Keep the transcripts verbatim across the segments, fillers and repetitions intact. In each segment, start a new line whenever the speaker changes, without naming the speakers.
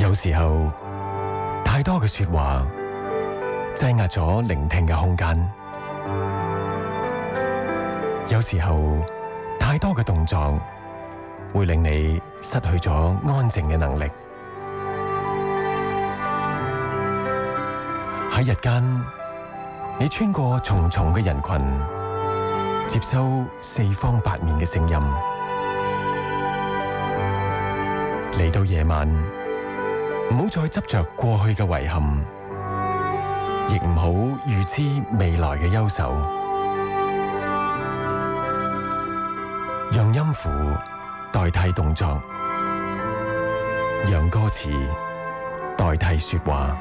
有時候太多嘅說話擠壓咗聆聽嘅空間，有時候太多嘅動作會令你失去咗安靜嘅能力。喺日間，你穿過重重嘅人群，接收四方八面嘅聲音。嚟到夜晚，唔好再執着過去嘅遺憾，亦唔好預知未來嘅憂愁。讓音符代替動作，讓歌詞代替說話。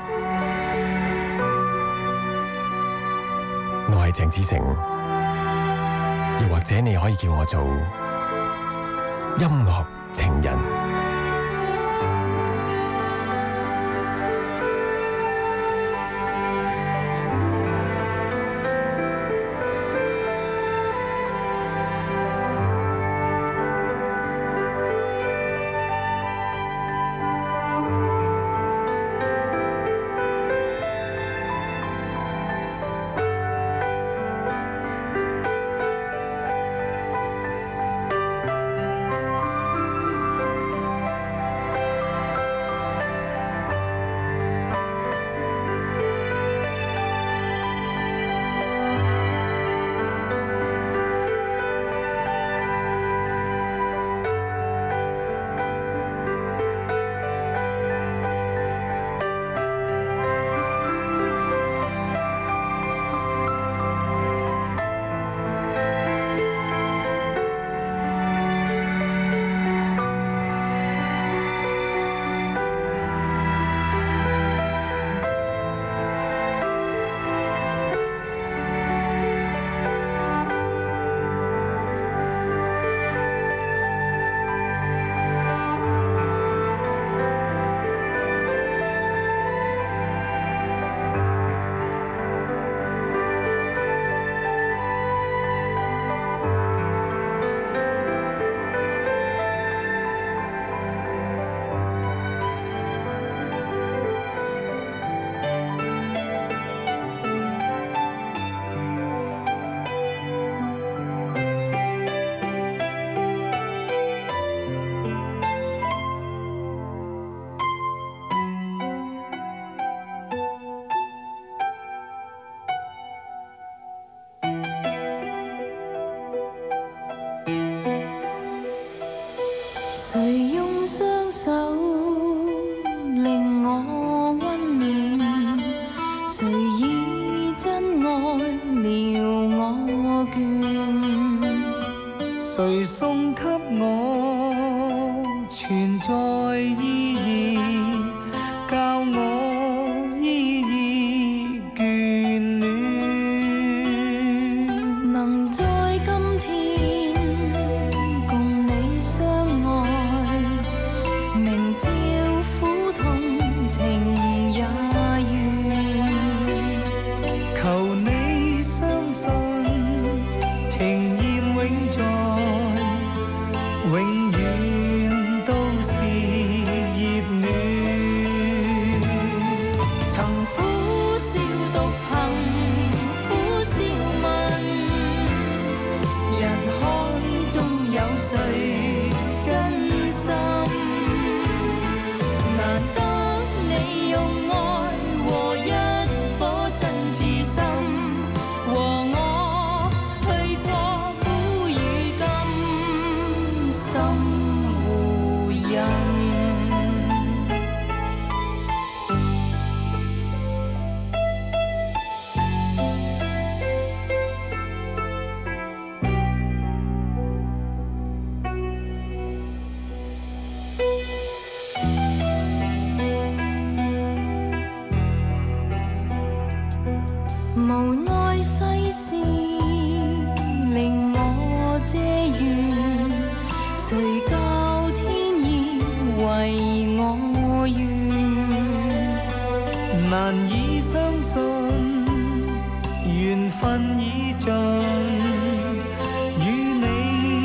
我係鄭子誠，又或者你可以叫我做音樂情人。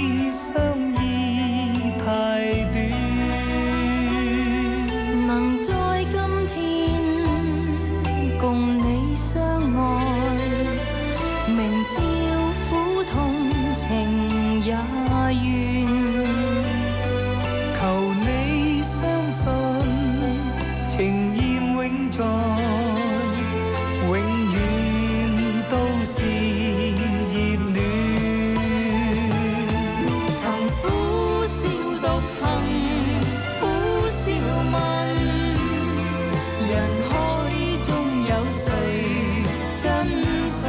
能在心。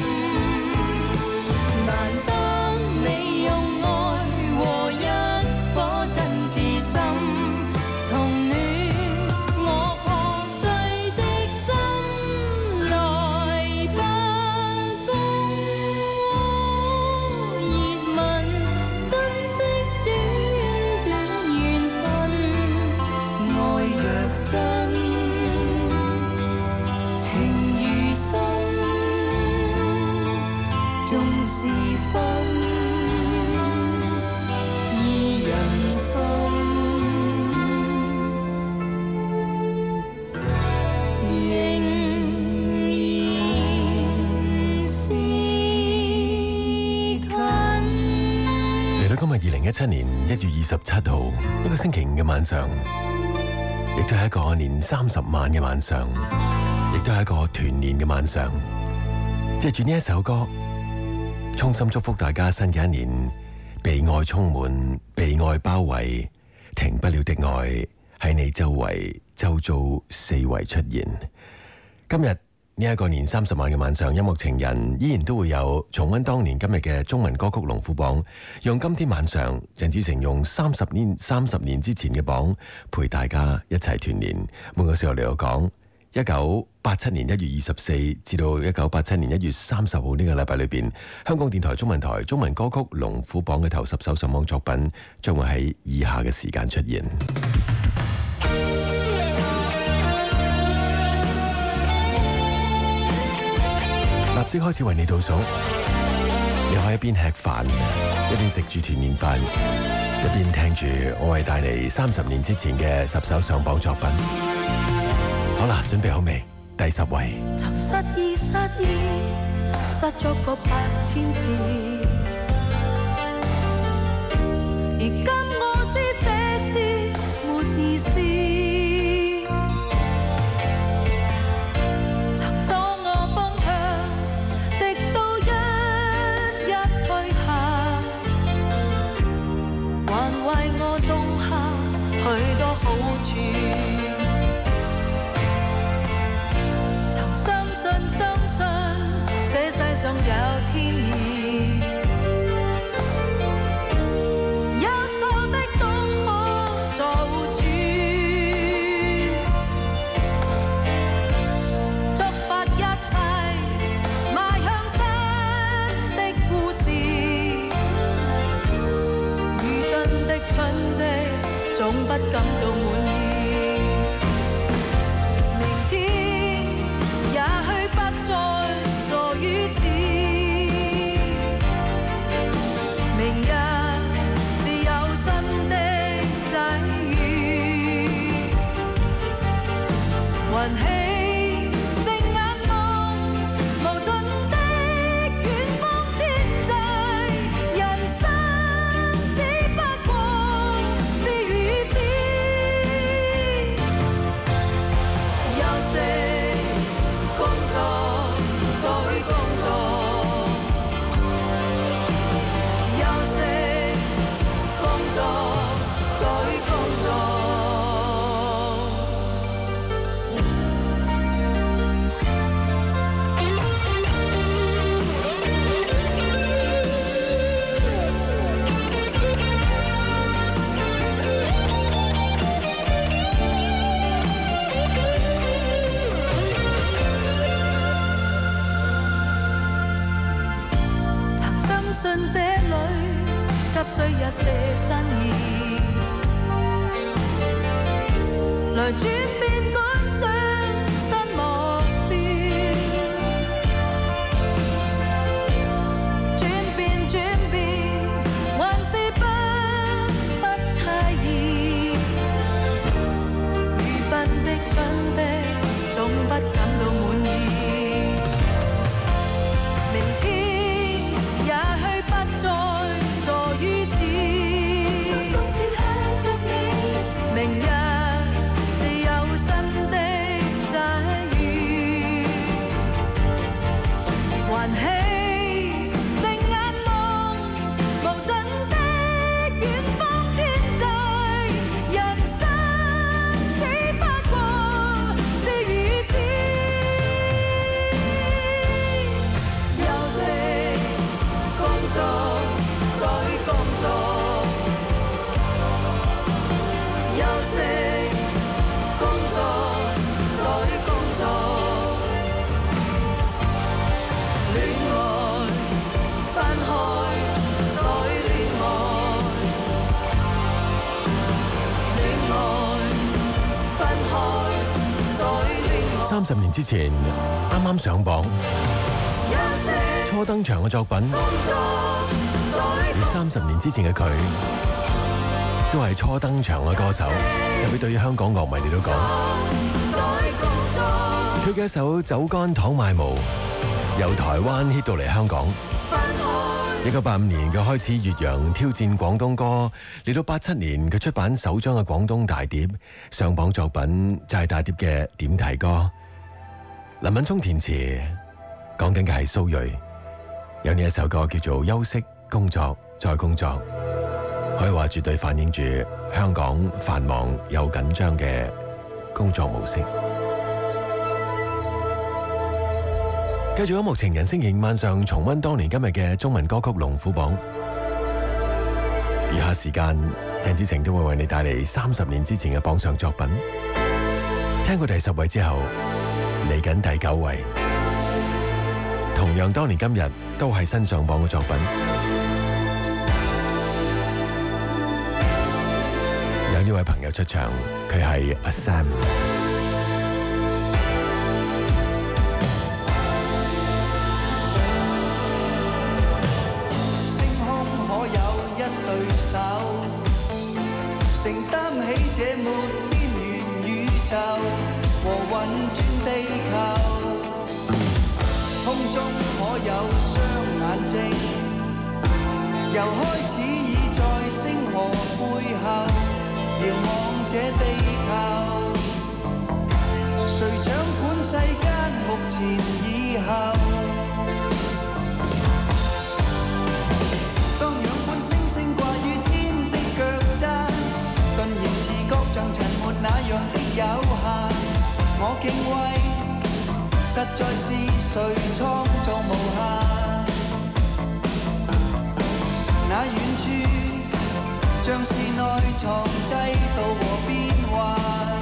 難得你用愛和一顆真摯心，從暖我破碎的心來不公熱吻，珍惜短短緣分，愛若真，情如深，縱是分依人心，仍然是近。
嚟到今日二零一七年一月二十七號，一個星期五嘅晚上，亦都係一個年三十晚嘅晚上，亦都係一個團年嘅晚上。借住呢一首歌，衷心祝福大家新嘅一年被愛充滿，被愛包圍，停不了的愛喺你周圍周遭四圍出現。今日呢一個年三十晚嘅晚上，音樂情人依然都會有重溫當年今日嘅中文歌曲龍虎榜，用今天晚上鄭子誠用三十年三十年之前嘅榜陪大家一齊團年。每個時候嚟到講一九八七年一月二十四至到一九八七年一月三十號呢個禮拜裏邊，香港電台中文台中文歌曲龍虎榜嘅頭十首上榜作品將會喺以下嘅時間出現。立即開始為你倒數，你可以一邊吃飯，一邊食住團年飯，一邊聽住我為帶嚟三十年之前嘅十首上榜作品。好啦，準備好未？第十位。
尋失意失意，失咗個百千字，而今我知這是沒意思。尋咗我方向，敵到一一退下，還為我種下許多好處。相信這世上有天意，優秀的總可做主，觸發一切邁向新的故事，愚鈍的蠢的總不感到滿意。需一些新意，來轉變趕上新目標，轉變轉變還是不不太易，愚笨的蠢的總不感到滿意，明天也許不再於此，縱是向着你，明日自有新的際遇，還起正眼望無盡的遠方天際，人生只不過是如此。
三十年之前，啱啱上榜，初登場嘅作品，而三十年之前嘅佢，都係初登場嘅歌手。特別對於香港樂迷嚟到講，佢嘅一首《酒干倘賣無》，由台灣 hit 到嚟香港。一九八五年佢開始越洋挑戰廣東歌，嚟到八七年佢出版首張嘅廣東大碟，上榜作品就係大碟嘅點題歌。林敏聰填詞，講緊嘅係蘇芮，有呢一首歌叫做《休息工作再工作》，可以話絕對反映住香港繁忙又緊張嘅工作模式。繼續音樂情人星期五晚上重溫當年今日嘅中文歌曲龍虎榜，餘下時間鄭子誠都會為你帶嚟三十年之前嘅榜上作品。聽過第十位之後，嚟緊第九位，同樣當年今日都係新上榜嘅作品。有呢位朋友出場，佢係阿 Sam。
承擔起這沒邊緣宇宙和運轉地球，空中可有雙眼睛，由開始已在星河背後遙望這地球，誰掌管世間目前以後？當仰觀星星掛於天的腳踭，頓然自覺像塵沒那樣的有限，我敬畏，實在是誰創造無限？那遠處像是內藏制度和變幻。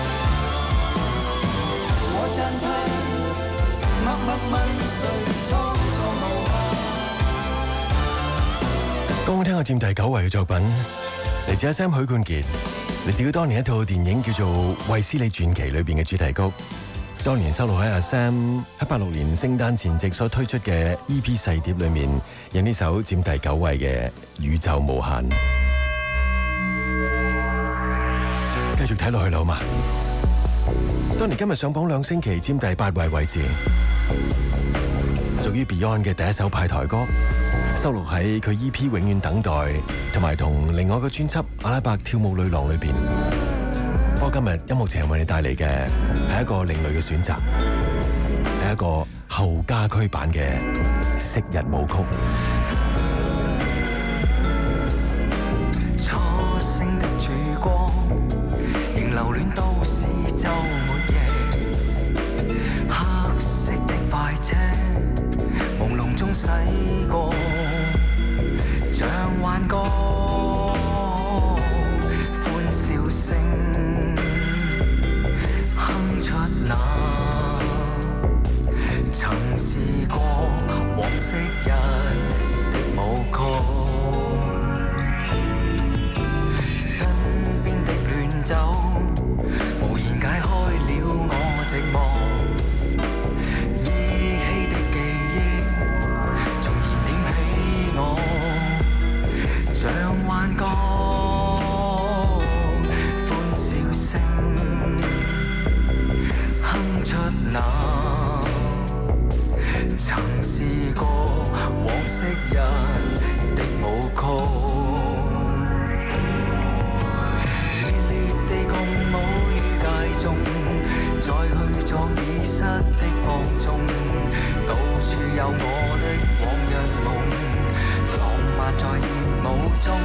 我讚嘆，默默問誰創
剛剛聽過佔第九位嘅作品，嚟自阿 Sam 許冠傑，嚟自佢當年一套電影叫做《衛斯理傳奇》裏邊嘅主題曲。當年收錄喺阿 Sam 喺八六年聖誕前夕所推出嘅 E P 細碟裏面，有呢首佔第九位嘅《宇宙無限》。繼續睇落去啦，好嘛？當年今日上榜兩星期，佔第八位位置，屬於 Beyond 嘅第一首派台歌，收錄喺佢 E P《永遠等待》同埋同另外一個專輯《阿拉伯跳舞女郎》裏邊。不過今日音樂情為你帶嚟嘅係一個另類嘅選擇，係一個後家駒版嘅昔日舞曲。
初升的曙光，仍留戀都市週末夜，黑色的快車，朦朧中駛過，像幻覺，歡笑聲哼出那曾試過往昔日的舞曲，身邊的亂走，無言解開了我寂寞，依稀的記憶重燃點起我，像幻覺，歡笑聲哼出那曾試過往昔日的舞曲，烈烈地共舞於街中，再去作已失的放縱，到處有我的往日夢，浪漫在熱舞中。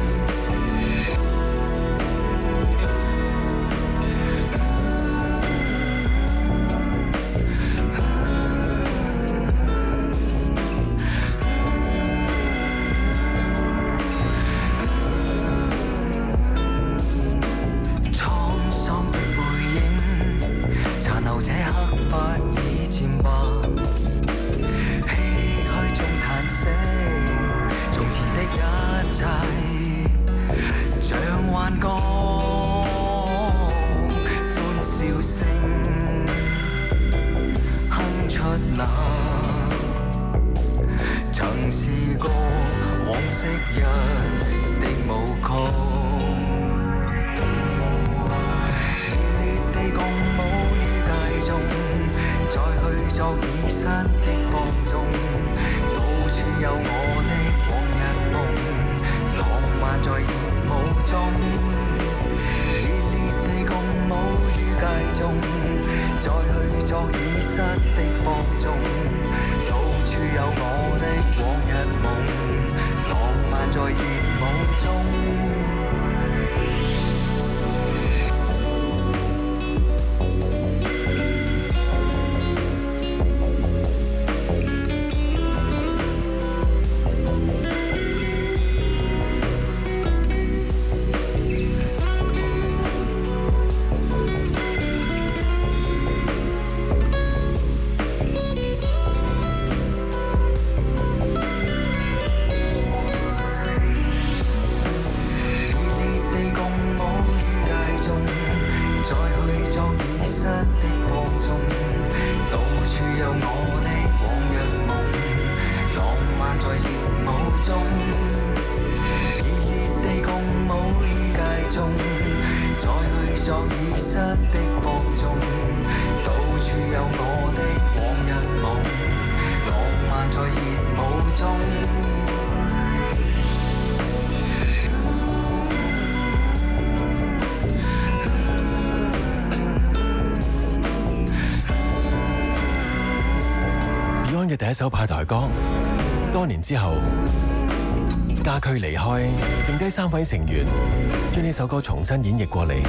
嘅第一首派台歌，多年之後家駒離開，剩低三位成員將呢首歌重新演繹過嚟，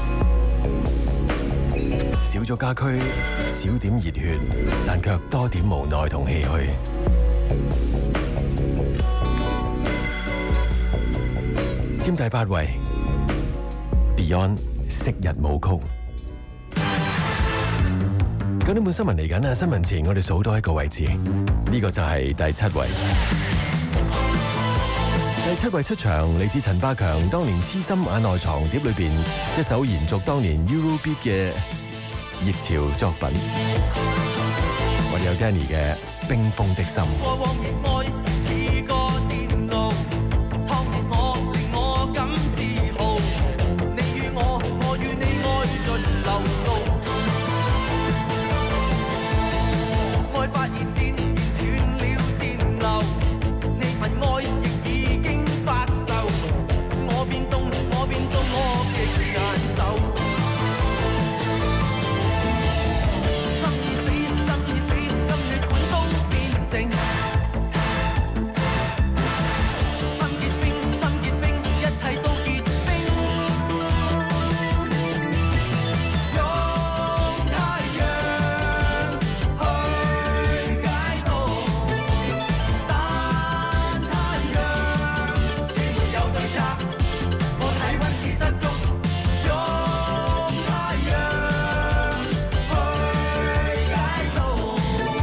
少咗家駒，少點熱血，但卻多點無奈同唏噓。佔第八位 Beyond 昔日舞曲。九點半新聞嚟緊啊！新聞前我哋數多一個位置，呢、這個就係第七位。 第七位出場，嚟自陳百強當年《痴心眼內藏》碟裏邊一首延續當年 Eurobeat 嘅熱潮作品，我哋有 Danny 嘅《冰封的心》。
過往熱愛似個電路，燙熱我，令我感自豪。你與我，我與你愛盡流露，愛發熱線斷了電流，你份愛亦已經發售，我變凍，我變凍，我極難受。心已死，心已死，金血管都變靜。心結冰，心結冰，一切都結冰。用太陽去解凍，但太陽似沒有對策，我體溫已失蹤。用太陽去解凍，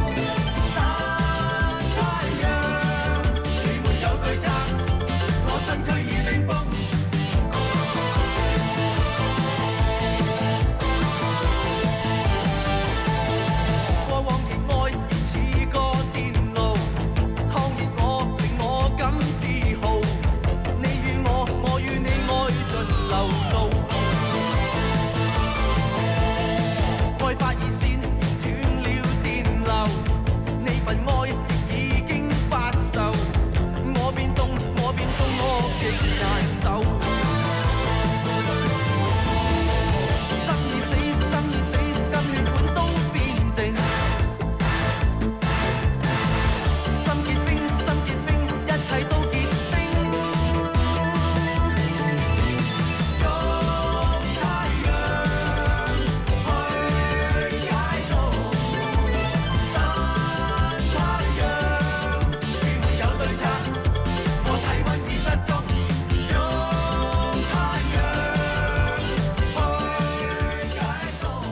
但太陽似沒有對策，我身軀已冰封。過往熱愛亦似個電路，燙熱我，令我感自豪。你與我，我與你愛盡流露，愛發熱線斷了電流，你份愛亦已經發售，我變凍，我變凍，我極難受。心已死，心已死，金血管都變靜。心結冰，心結冰，一切都結冰。用太陽去解凍，但太陽似沒有對策，我體溫已失蹤。用太陽去解凍。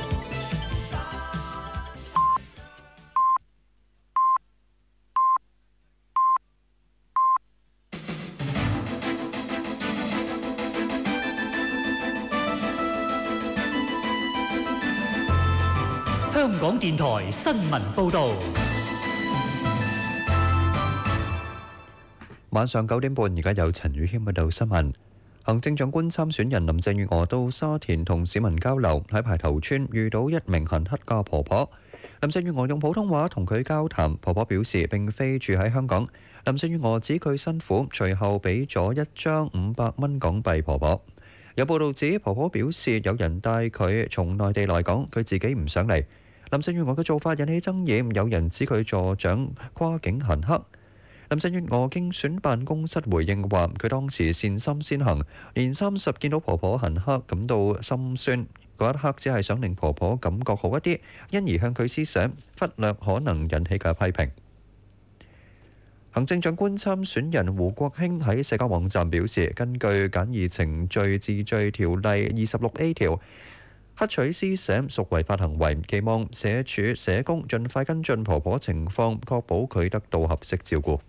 香港電台新聞報導。
晚上九點半，而家有陳宇軒報道新聞。行政長官參選人林鄭月娥到沙田同市民交流，喺排頭村遇到一名行乞嘅婆婆。林鄭月娥用普通話同佢交談，婆婆表示並非住喺香港。林鄭月娥指佢辛苦，隨後俾咗一張五百蚊港幣婆婆。有報道指婆婆表示有人帶佢從內地來港，佢自己唔想嚟。林鄭月娥嘅做法引起爭議，有人指佢助長跨境行乞。林鄭月娥競選辦公室回應話：佢當時善心先行，年三十見到婆婆行乞感到心酸，嗰一刻只係想令婆婆感覺好一啲，因而向佢施捨，忽略可能引起嘅批評。行政長官參選人胡國興喺社交網站表示，根據簡易程序治罪條例二十六 A 條，乞取施捨屬違法行為，期望社署社工盡快跟進婆婆情況，確保佢得到合適照顧。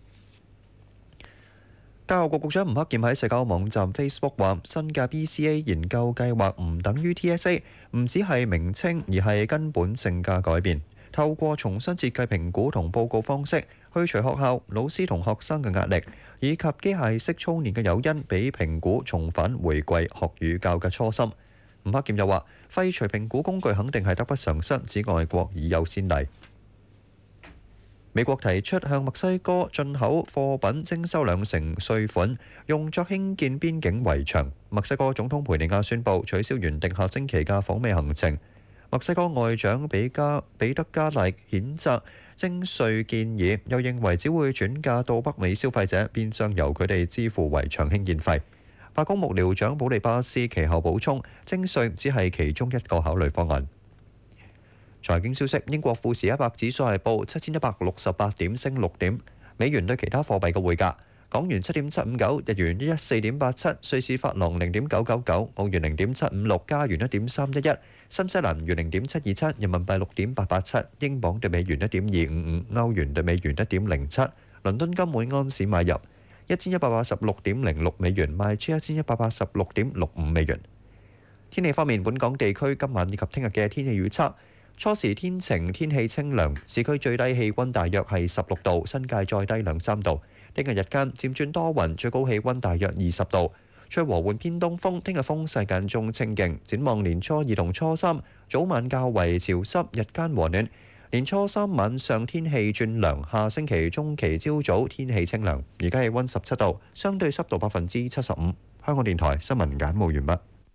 教育局局長吳克儉喺社交網站 Facebook 話：新嘅 B C A 研究計劃唔等於 T S A， 唔只係名稱，而係根本性嘅改變。透過重新設計評估同報告方式，去除學校、老師同學生嘅壓力，以及機械式操練嘅誘因，俾評估重返回歸學與教嘅初心。吳克儉又話：廢除評估工具肯定係得不償失，指外國已有先例。美國提出向墨西哥進口貨品徵收兩成稅款，用作興建邊境圍牆。墨西哥總統培尼亞宣布取消原定下星期嘅訪美行程。墨西哥外長比加彼得加利譴責徵稅建議，又認為只會轉嫁到北美消費者，變相由佢哋支付圍牆興建費。白宮幕僚長保利巴斯其後補充，徵稅只係其中一個考慮方案。財經消息：英國富時一百指數係報七千一百六十八點，升六點。美元對其他貨幣嘅匯價：港元七點七五九，日元一四點八七，瑞士法郎零點九九九，澳元零點七五六，加元一點三一一，新西蘭元零點七二七，人民幣六點八八七，英鎊對美元一點二五五，歐元對美元一點零七。倫敦金每安士買入一千一百八十六點零六美元，賣出一千一百八十六點六五美元。天氣方面，本港地區今晚以及聽日嘅天氣預測：初時天晴，天氣清涼，市區最低氣温大約係十六度，新界再低兩三度。聽日日間漸轉多雲，最高氣温大約二十度，吹和緩偏東風。聽日風勢間中清勁。展望年初二同初三，早晚較為潮濕，日間和暖。年初三晚上天氣轉涼，下星期中期朝早天氣清涼。而家氣温十七度，相對濕度百分之七十五。香港電台新聞簡報完畢。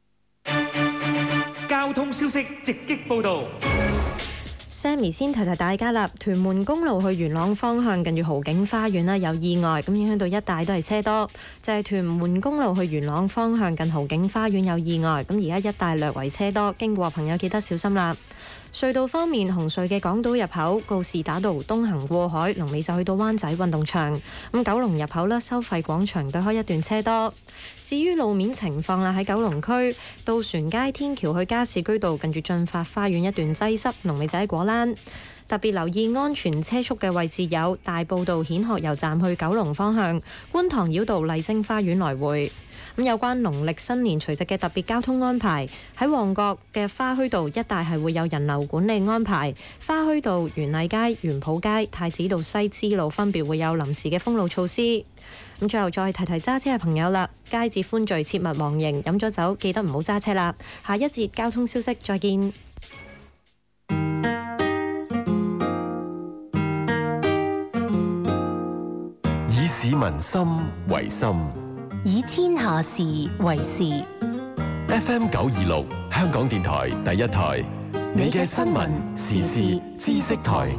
交通消息直擊報導。
Sammy 先提提大家啦，屯門公路去元朗方向近住豪景花園啦有意外，咁影響到一帶都係車多。就係、是、屯門公路去元朗方向近豪景花園有意外，咁而家一帶略為車多，經過朋友記得小心啦。隧道方面，紅隧嘅港島入口告士打道東行過海，龍尾就去到灣仔運動場。咁九龍入口咧，收費廣場對開一段車多。至於路面情況啦，喺九龍區渡船街天橋去加士居道近住進發花園一段擠塞，龍尾就喺果欄。特別留意安全車速嘅位置有大埔道顯學油站去九龍方向、觀塘繞道麗晶花園來回。咁有關農曆新年除夕嘅特別交通安排，喺旺角嘅花墟道一帶係會有人流管理安排，花墟道、園藝街、園圃街、太子道西支路分別會有臨時嘅封路措施。咁最後再提提揸車嘅朋友啦，佳節歡聚，切勿忘形，飲咗酒記得唔好揸車啦。下一節交通消息再見。
以市民心為心，
以天下事為事。
F M 九二六香港電台第一台，你嘅新聞時事知識台。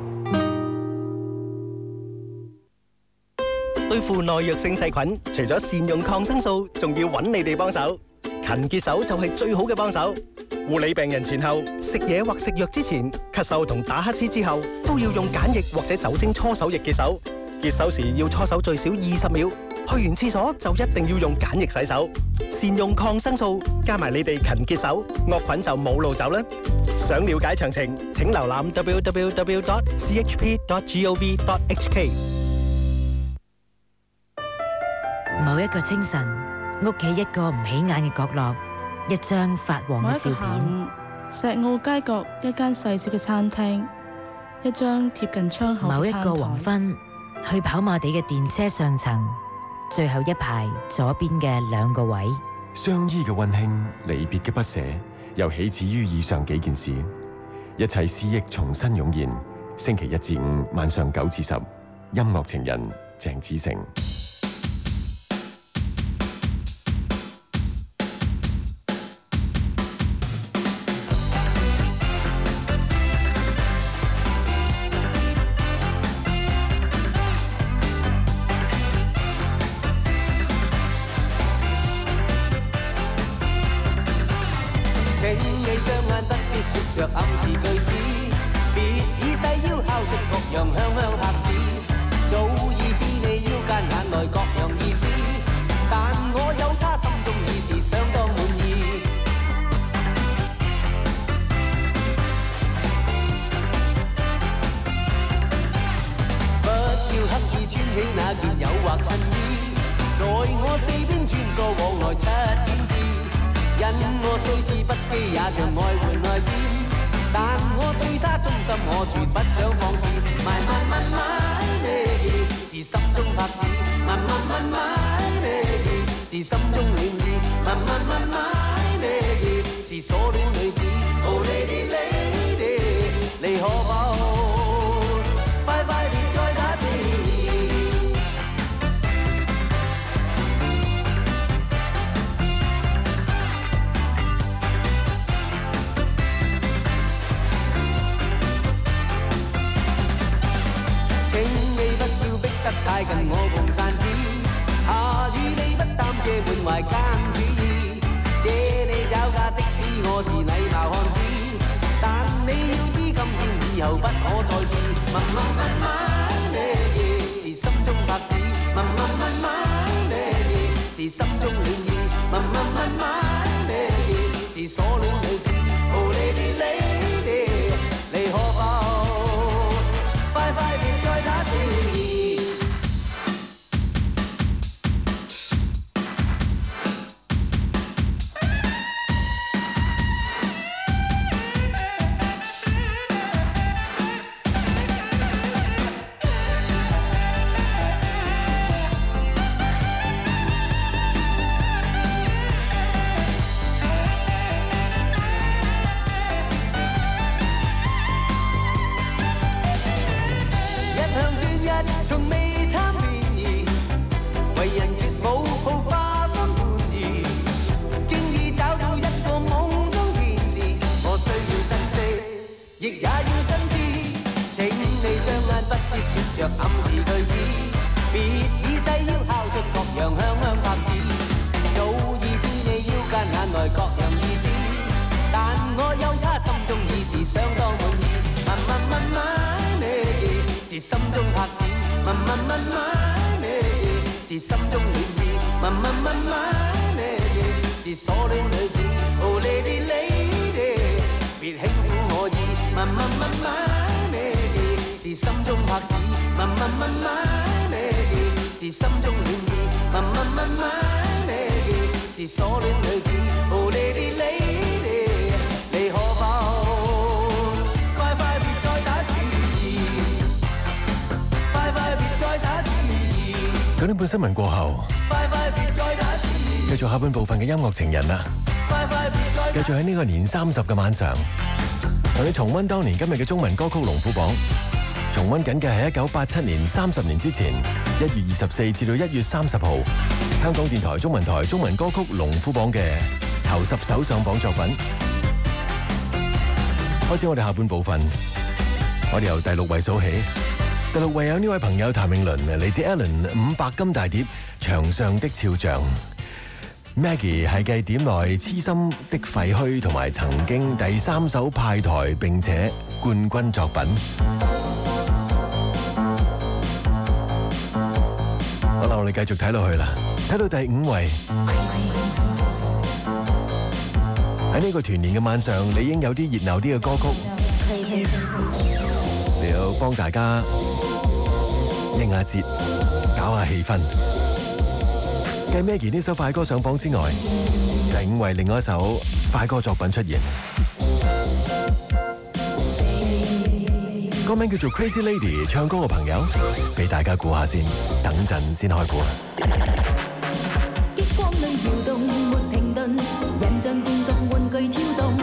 對付耐藥性細菌，除咗善用抗生素，仲要揾你哋幫手。勤潔手就係最好嘅幫手。護理病人前後食嘢或食藥之前，咳嗽同打乞嗤之後，都要用梘液或者酒精搓手液潔手。潔手時要搓手最少二十秒。去完廁所就一定要用梘液洗手。善用抗生素，加埋你哋勤潔手，惡菌就冇路走啦。想了解詳情，請瀏覽 double-u double-u double-u dot c h p dot gov dot h k。
某一個清晨，屋企一個唔起眼嘅角落，一張發黃嘅照片。
石澳街角一間細小嘅餐廳，一張貼近窗口嘅餐台。
某一個黃昏，去跑馬地嘅電車上層，最後一排左邊嘅兩個位。
相依嘅溫馨，離別嘅不捨，又起始於以上幾件事。一切思憶重新湧現。星期一至五晚上九至十，音樂情人鄭子誠。
暗示句子，別以細腰敲出各樣香香拍子，早已知你腰間眼內各樣意思，但我有他心中已是相當滿意。不要刻意穿起那件誘惑襯衣，在我四邊穿梭往來七千次，因我雖是不羈，也像愛換愛見。但我對他忠心，我絕不想放肆。My my my my lady， 是心中拍子。My my my my lady， 是心中暖意。My my my my lady， 是所戀女子。Oh lady lady， 你可否快快別再打字？太近我共散子，下雨你不擔遮滿懷奸主意，借你找架的士，我是禮貌漢子，但你要知今天以後不可再次。問問問問你，是心中拍子。問問問問你，是心中暖意。問問問問你，是所戀女子。Oh lady lady， 你可否快快別再打字？
必說着暗示句子，別以細腰敲出各樣香香拍子，早已知你腰間眼內各樣意思，但我有他心中已是相當滿意。問問問問你是心中拍子，問問問問你是心中暖意，問問問問你是所戀女子。Oh lady lady，別輕撫我意，問問問問你是心中拍子，問問問問你是心中暖意，問問問問你是所戀女子。Oh lady lady，你可否快快別再打字，快快別再打字。
九點半新聞過後，
快快別再打字，
繼續下半部分嘅音樂情人啦。
快快別再
繼續喺呢個年三十嘅晚上，同你重溫當年今日嘅中文歌曲龍虎榜。重溫緊嘅係一九八七年三十年之前一月二十四至到一月三十號香港電台中文台中文歌曲龍虎榜嘅頭十首上榜作品。開始我哋下半部分，我哋由第六位數起。第六位有呢位朋友譚詠麟，嚟自 Alan 五百金大碟《牆上的肖像》。Maggie 係繼碟內痴心的廢墟同埋曾經第三首派台並且冠軍作品。好啦，我哋繼續睇落去啦，睇到第五位。喺呢個團年嘅晚上，理應有啲熱鬧啲嘅歌曲，嚟到幫大家應下節，搞下氣氛。繼 Maggie 呢首快歌上榜之外，第五位另外一首快歌作品出現，歌名叫做 Crazy Lady， 唱歌嘅朋友俾大家估下先，等陣先開估。
激光裏搖動沒停頓，人像電動玩具跳動，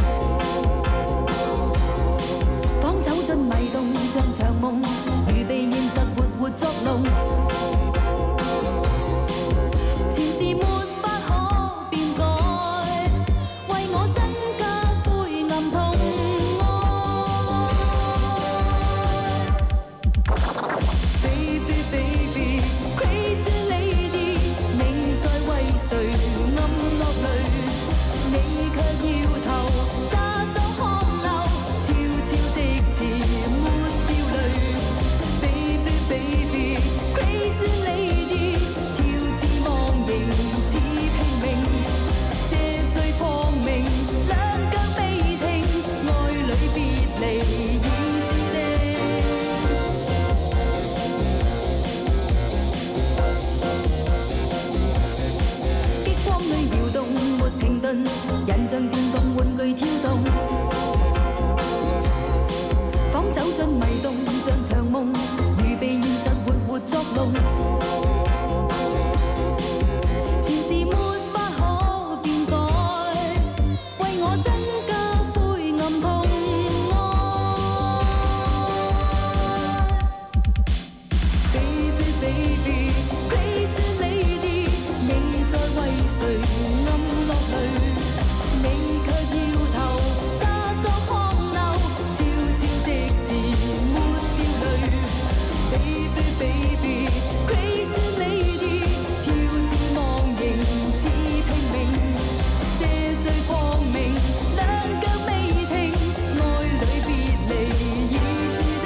仿走進迷動像場夢，預備現實活活作弄。人像電動玩具跳動，仿走進迷動像場夢，預備現實活活作弄。前事沒法可變改，為我增加灰暗痛愛。Baby baby crazy lady， 你在為誰暗落淚？你卻搖頭詐作狂流，悄悄直至沒掉淚。Baby baby crazy lady， 跳至忘形似拼命，這最光明兩腳未停，愛侶別離已注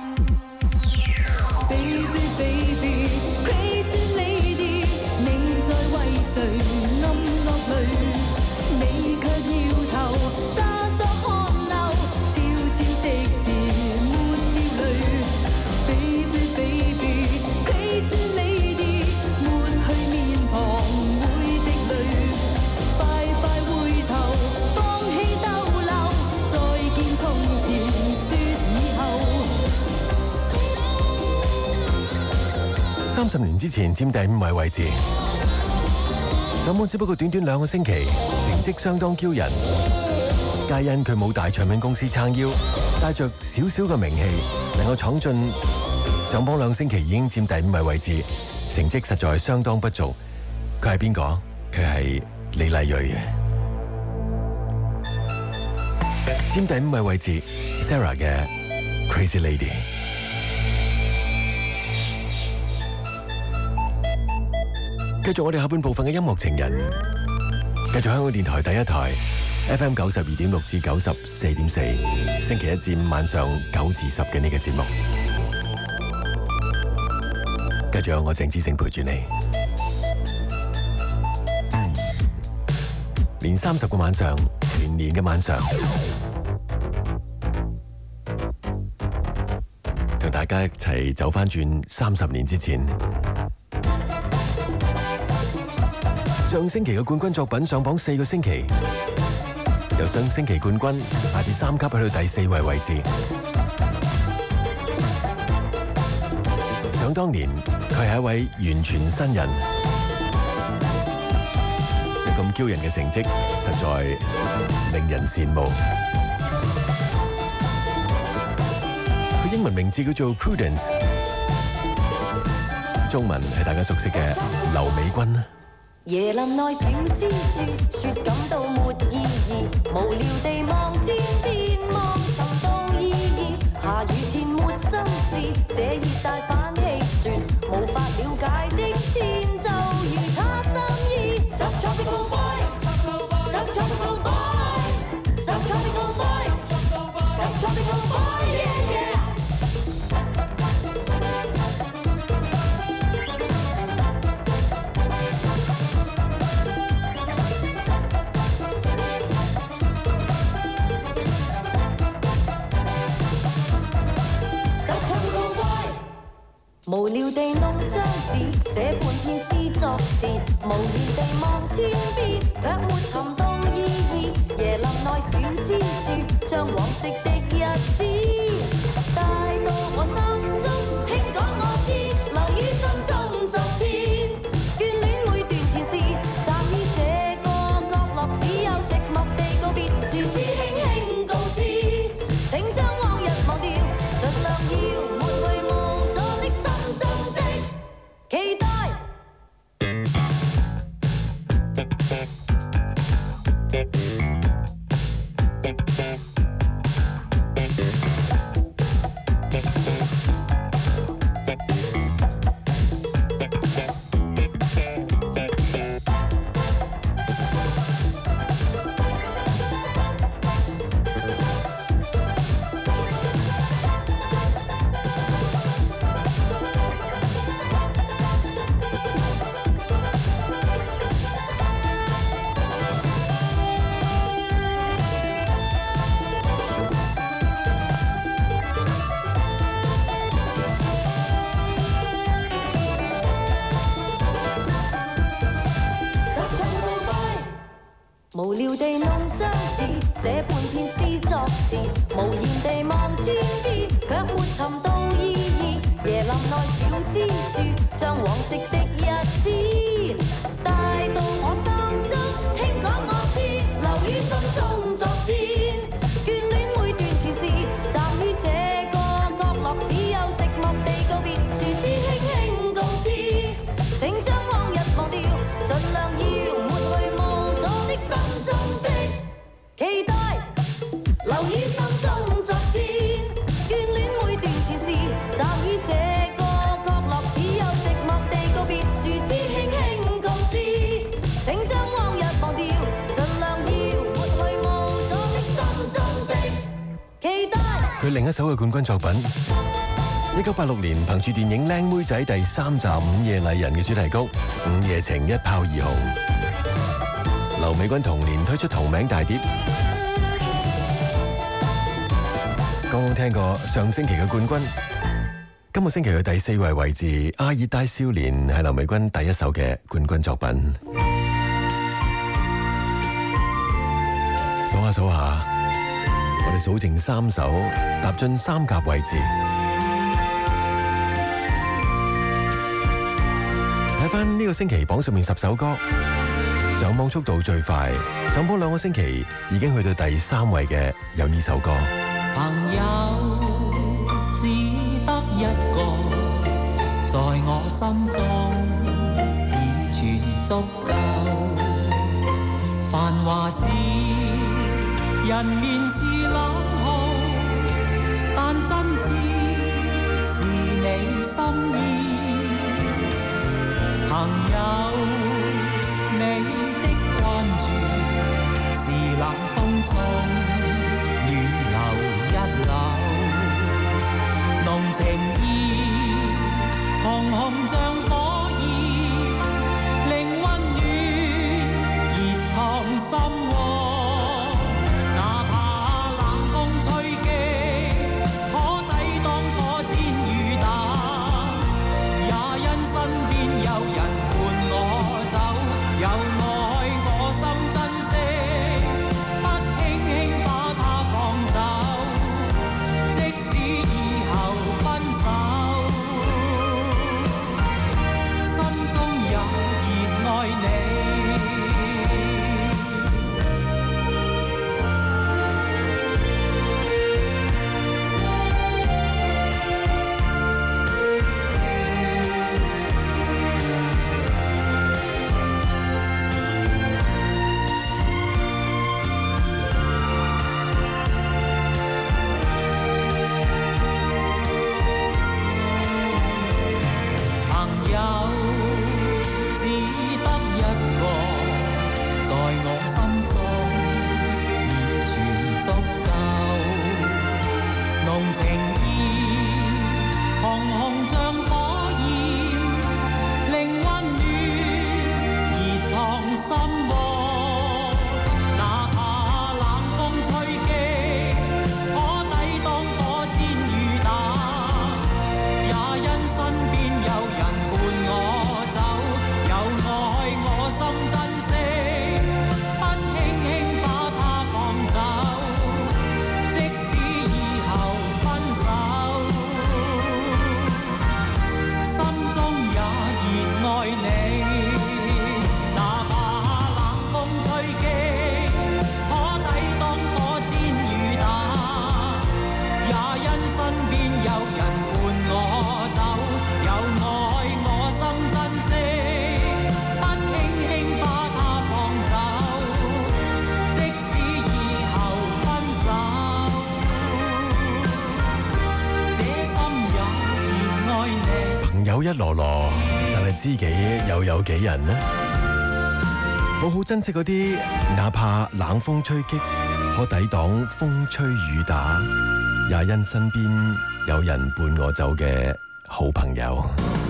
定。Baby baby crazy lady， 你在
十年之前佔第五位位置，上榜只不過短短兩個星期，成績相當驕人。皆因佢冇大唱片公司撐腰，帶着少少嘅名氣，能夠闖進上榜兩星期已經佔第五位位置，成績實在相當不俗。佢係邊個？佢係李麗蕊。佔第五位位置 ，Sarah 嘅 Crazy Lady。繼續我哋下半部分嘅音樂情人，繼續香港電台第一台 F M 九十二點六至九十四點四，星期一至五晚上九至十嘅呢個節目，繼續有我鄭子誠陪住你，連三十個晚上，全年嘅晚上，同大家一齊走翻轉三十年之前。上星期嘅冠軍作品上榜四個星期，由上星期冠軍下跌三級去到第四位位置。想當年，佢係一位完全新人，有咁驕人嘅成績，實在令人羨慕。佢英文名字叫做 Prudence， 中文係大家熟悉嘅劉美君。
椰林內小蜘蛛，說感到沒意義，無聊地望天邊，望尋到意義。下雨天沒心事，這熱帶反氣旋，無法了解的天就如他心意。Subtropical boy，Subtropical boy，Subtropical boy，Subtropical boy，yeah yeah。無聊地弄張紙，寫半篇詩作詞，無言地望天邊，卻沒尋到意義。椰林內小蜘蛛，將往昔的日子帶到我心中，輕講我知，留於心中昨天。眷戀每段前事，站於這個角落，只有寂寞地告別，樹枝輕輕告知，請將往日忘掉，盡量要抹去無助的心中的期待。無聊地弄張紙，寫半篇詩作詞，無言地望天邊，卻沒尋到意義。椰林內小蜘蛛，將往昔的日子帶到我心中，輕講我知，留於心中昨天。眷戀每段前事，站於這個角落，只有寂寞地告別，樹枝輕輕告知，請將往日忘掉，盡量要抹去無助的心中的期待，留於心中昨天。眷戀每段前事，站於這個角落，只有寂寞地告別，樹枝輕輕告知，請將往日忘掉，盡量要抹去無助的心中的期待。
佢另一首嘅冠軍作品，一九八六年憑住電影《靚妹仔》第三集《午夜麗人》嘅主題曲《午夜情》一炮而紅。劉美君同年推出同名大碟。剛剛聽過上星期嘅冠軍，今個星期嘅第四位位置《阿熱帶少年》係劉美君第一首嘅冠軍作品。數下數下，我哋數剩三首，踏進三甲位置。 睇翻呢個星期榜上面十首歌，上榜速度最快，上榜兩個星期已經去到第三位嘅有呢首歌。
朋友只得一個，在我心中已全足夠。繁華事，人面是冷酷，但真摯是你心意。朋友，你的關注是冷風中雨流一縷，濃情意紅紅像火焰，令溫暖熱燙心窩。哪怕冷風吹擊，可抵擋火箭雨打，也因身邊有人伴我走，有愛我心珍惜，不輕輕把它放走，即使以後分手，心中也熱愛你。朋友只得一個，在我心中已全足夠。濃情意紅紅像火焰，令溫暖熱燙心窩。哪怕冷風吹擊，可抵擋火箭雨打，也因身邊有人伴我走，有愛我心珍惜，不輕輕把它放走，即使以後分手，心中也熱愛你。哪怕冷風吹擊，可抵擋火箭雨打，也因身邊有人伴我走，有愛我心珍惜，不輕輕把它放走，即使以後分手，這心也熱愛你。
朋友一籮籮，但係知己又有幾人呢？好好珍惜嗰啲，哪怕冷風吹擊，可抵擋風吹雨打，也因身邊有人伴我走嘅好朋友。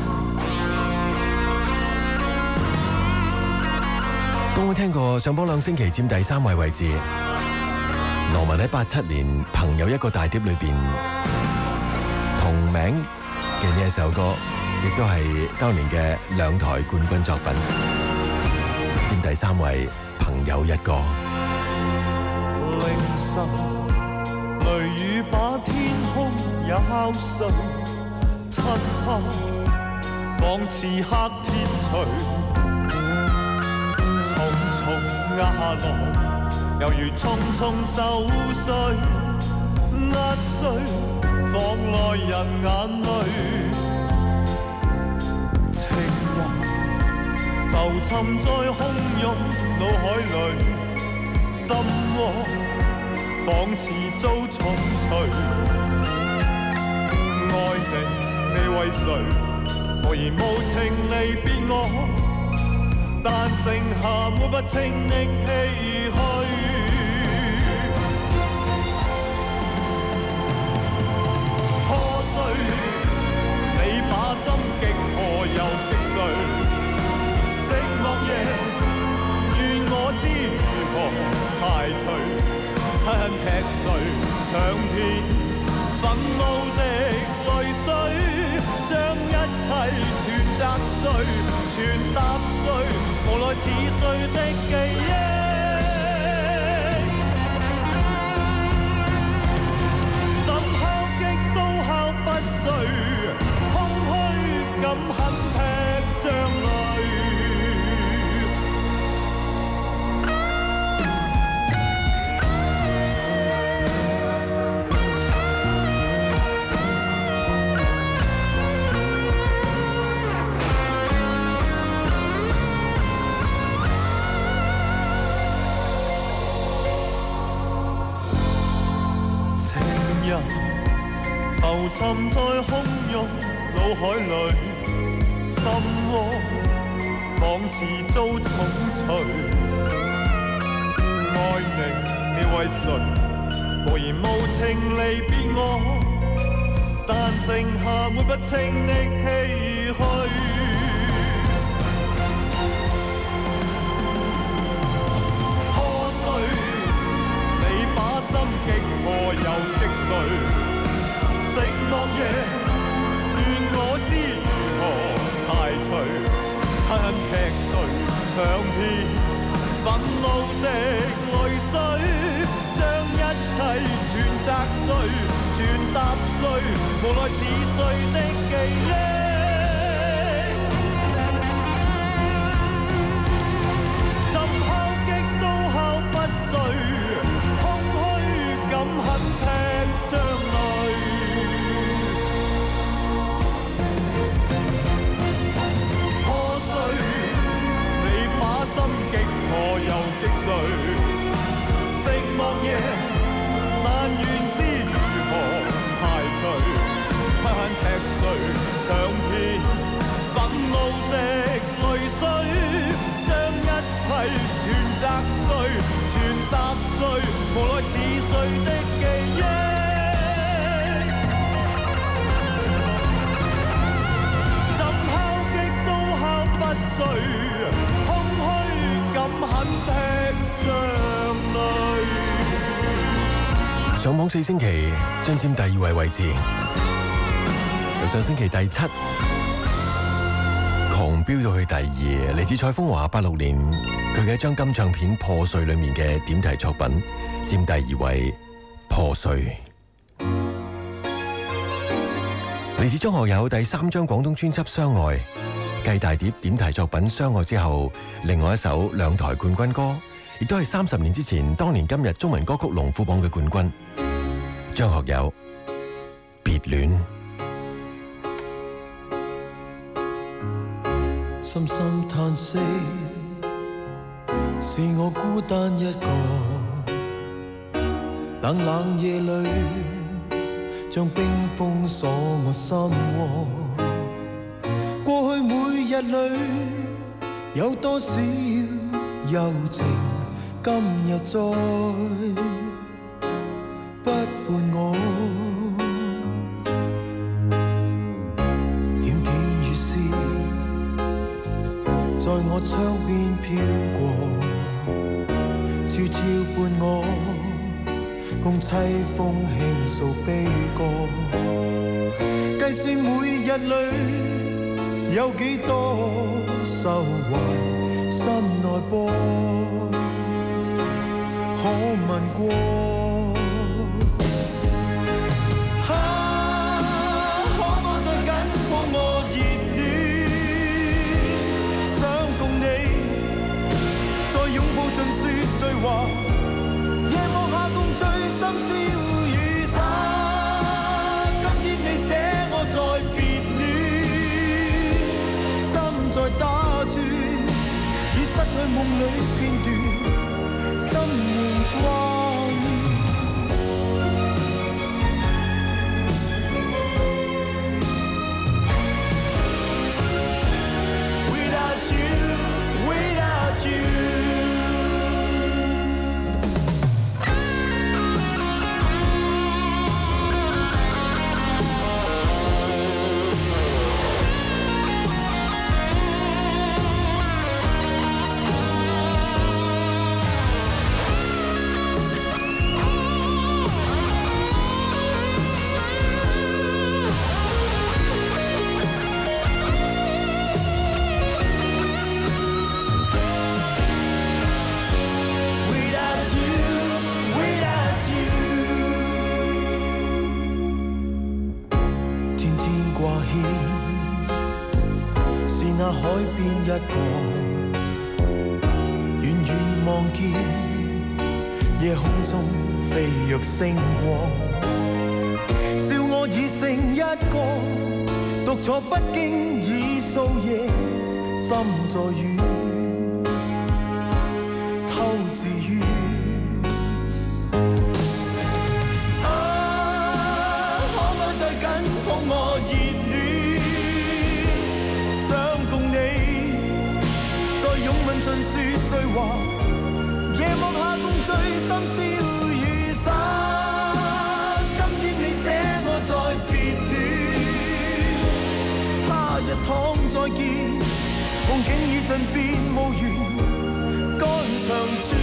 都冇聽過上榜兩星期佔第三位位置，羅文喺八七年《朋友》一個大碟裏邊同名嘅呢一首歌，亦都係當年嘅兩台冠軍作品，佔第三位，《朋友》一個。
凌晨，雷雨把天空也敲碎，漆黑仿似黑天隨，重重壓落，猶如匆匆收碎，壓碎放內人眼淚。情人浮沉在洶湧腦海裏，心窩仿似遭重錘。愛你，你為誰無言無情離別我？但剩下抹不清的唏噓。破碎，你把心極何又擊碎？寂寞夜，願我知如何排除，狠狠踢碎長篇憤怒的淚水，將一切全砸碎，全踏碎，無奈似碎的記憶。怎敲擊都敲不碎，空虛感很劈將來。 人浮沉在洶湧腦海裏，心窩仿似遭重錘。愛你，你為誰無言無情離別我？但剩下抹不清的唏噓。破碎，你把心擊破又擊碎。寂寞夜，願我知如何排除，恨恨劇碎長篇，憤怒的淚水，將一切全砸碎，全踏碎，無奈似碎的記憶。怎敲擊都敲不碎，空虛感很劈將淚。心擊破又擊碎，寂寞夜但願知如何排除，狠狠踢碎長篇，憤怒的淚水，將一切全砸碎，全踏碎，無奈似碎的記憶。怎敲擊都敲不碎。
上榜四星期，將佔第二位位置。由上星期第七狂飆到去第二，嚟自蔡楓華八六年佢嘅一張金唱片《破碎》裏面嘅點題作品，佔第二位。破碎嚟自張學友第三張廣東專輯《相愛》。繼大碟點題作品《相愛》之後，另外一首兩台冠軍歌，亦都係三十年之前當年今日中文歌曲龍虎榜嘅冠軍。張學友別戀，
深深嘆息，是我孤單一個，冷冷夜裏像冰封鎖我心窩。過去每日裏有多少柔情，今日再不伴我。點點雨絲在我窗邊飄過，悄悄伴我共凄風輕訴悲歌。計算每日裏有幾多愁懷心內波，可問過？啊，可否再緊抱我熱戀？想共你再擁抱盡說醉話，夜幕下共醉深宵雨灑。今天你寫我在別在打轉，已失去夢裏片段，心仍掛念。Without you, without you。一個遠遠望見夜空中飛躍星光，笑我已剩一個，獨坐不經意數夜，心在雨偷自語。啊， 話，夜幕下共聚，深宵雨灑。今天你寫我在別戀，他日躺再見，夢境已盡變無緣，肝腸穿。